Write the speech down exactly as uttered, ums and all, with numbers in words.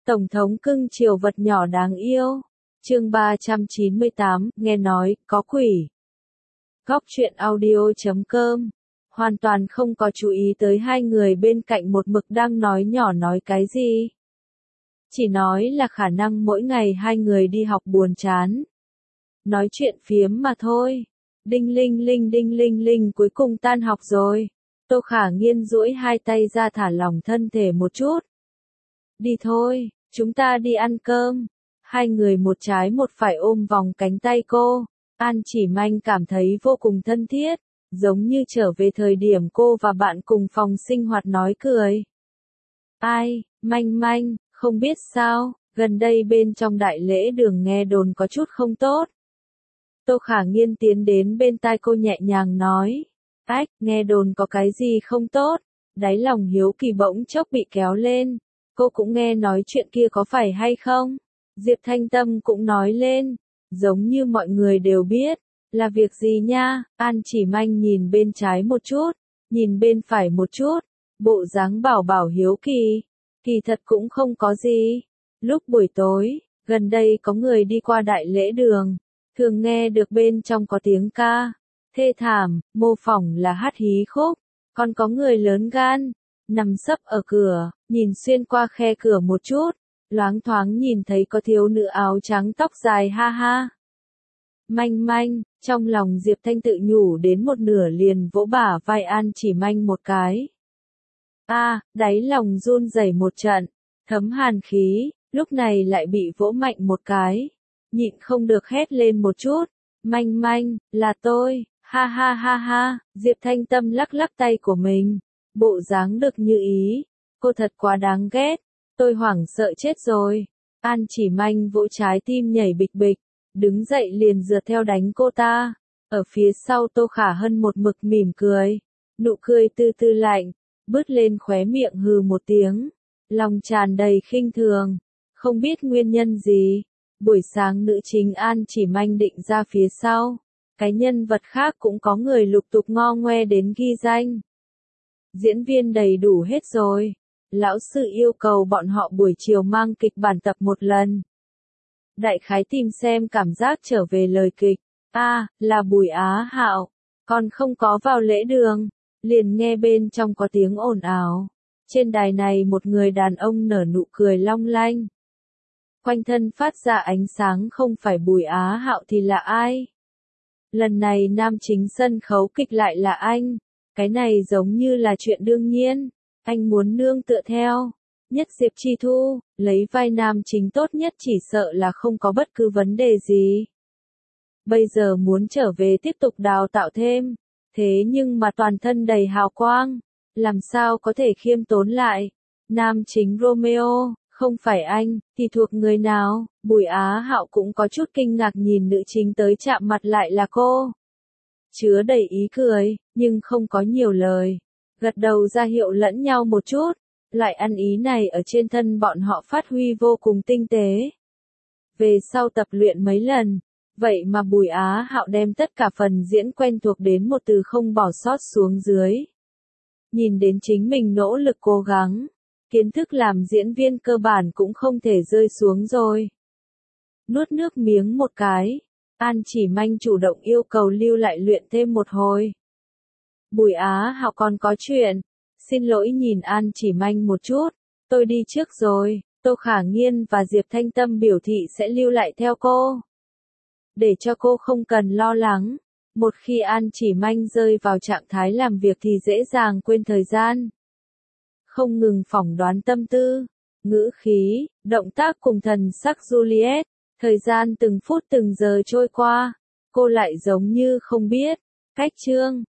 Tổng thống cưng chiều vật nhỏ đáng yêu. Chương ba trăm chín mươi tám, nghe nói, có quỷ. Góc truyện audio chấm com. Hoàn toàn không có chú ý tới hai người bên cạnh một mực đang nói nhỏ nói cái gì. Chỉ nói là khả năng mỗi ngày hai người đi học buồn chán. Nói chuyện phiếm mà thôi. Đinh linh linh đinh linh linh cuối cùng tan học rồi. Tô Khả Nghiên duỗi hai tay ra thả lỏng thân thể một chút. Đi thôi, chúng ta đi ăn cơm. Hai người một trái một phải ôm vòng cánh tay cô. An Chỉ Manh cảm thấy vô cùng thân thiết, giống như trở về thời điểm cô và bạn cùng phòng sinh hoạt nói cười. Ai, Manh Manh, không biết sao, gần đây bên trong đại lễ đường nghe đồn có chút không tốt. Tô Khả Nghiên tiến đến bên tai cô nhẹ nhàng nói. Ách, nghe đồn có cái gì không tốt? Đáy lòng hiếu kỳ bỗng chốc bị kéo lên. Cô cũng nghe nói chuyện kia có phải hay không? Diệp Thanh Tâm cũng nói lên. Giống như mọi người đều biết. Là việc gì nha? An Chỉ Manh nhìn bên trái một chút. Nhìn bên phải một chút. Bộ dáng bảo bảo hiếu kỳ. Kỳ thật cũng không có gì. Lúc buổi tối, gần đây có người đi qua đại lễ đường. Thường nghe được bên trong có tiếng ca. Thê thảm, mô phỏng là hát hí khúc. Còn có người lớn gan. Nằm sấp ở cửa, nhìn xuyên qua khe cửa một chút. Loáng thoáng nhìn thấy có thiếu nữ áo trắng tóc dài ha ha. Manh Manh, trong lòng Diệp Thanh tự nhủ đến một nửa liền vỗ bả vai An Chỉ Manh một cái. A, à, đáy lòng run rẩy một trận, thấm hàn khí, lúc này lại bị vỗ mạnh một cái. Nhịn không được hét lên một chút. Manh Manh, là tôi, ha ha ha ha, Diệp Thanh Tâm lắc lắc tay của mình. Bộ dáng được như ý, cô thật quá đáng ghét, tôi hoảng sợ chết rồi. An Chỉ Manh vỗ trái tim nhảy bịch bịch, đứng dậy liền rượt theo đánh cô ta. Ở phía sau Tô Khả Hân một mực mỉm cười, nụ cười tư tư lạnh, bứt lên khóe miệng hừ một tiếng, lòng tràn đầy khinh thường, không biết nguyên nhân gì. Buổi sáng nữ chính An Chỉ Manh định ra phía sau, cái nhân vật khác cũng có người lục tục ngo ngoe đến ghi danh. Diễn viên đầy đủ hết rồi. Lão sư yêu cầu bọn họ buổi chiều mang kịch bản tập một lần. Đại khái tìm xem cảm giác trở về lời kịch. A, à, là Bùi Á Hạo. Còn không có vào lễ đường. Liền nghe bên trong có tiếng ồn ào. Trên đài này một người đàn ông nở nụ cười long lanh. Quanh thân phát ra ánh sáng, không phải Bùi Á Hạo thì là ai? Lần này nam chính sân khấu kịch lại là anh. Cái này giống như là chuyện đương nhiên. Anh muốn nương tựa theo. Nhất Diệp Chi Thu, lấy vai nam chính tốt nhất chỉ sợ là không có bất cứ vấn đề gì. Bây giờ muốn trở về tiếp tục đào tạo thêm. Thế nhưng mà toàn thân đầy hào quang. Làm sao có thể khiêm tốn lại? Nam chính Romeo, không phải anh, thì thuộc người nào? Bùi Á Hạo cũng có chút kinh ngạc nhìn nữ chính tới chạm mặt lại là cô. Chứa đầy ý cười, nhưng không có nhiều lời. Gật đầu ra hiệu lẫn nhau một chút. Loại ăn ý này ở trên thân bọn họ phát huy vô cùng tinh tế. Về sau tập luyện mấy lần. Vậy mà Bùi Á Hạo đem tất cả phần diễn quen thuộc đến một từ không bỏ sót xuống dưới. Nhìn đến chính mình nỗ lực cố gắng. Kiến thức làm diễn viên cơ bản cũng không thể rơi xuống rồi. Nuốt nước miếng một cái. An Chỉ Manh chủ động yêu cầu lưu lại luyện thêm một hồi. Bùi Á Hạo còn có chuyện. Xin lỗi nhìn An Chỉ Manh một chút. Tôi đi trước rồi. Tô Khả Nghiên và Diệp Thanh Tâm biểu thị sẽ lưu lại theo cô. Để cho cô không cần lo lắng. Một khi An Chỉ Manh rơi vào trạng thái làm việc thì dễ dàng quên thời gian. Không ngừng phỏng đoán tâm tư, ngữ khí, động tác cùng thần sắc Juliet. Thời gian từng phút từng giờ trôi qua. Cô lại giống như không biết. Cách chương.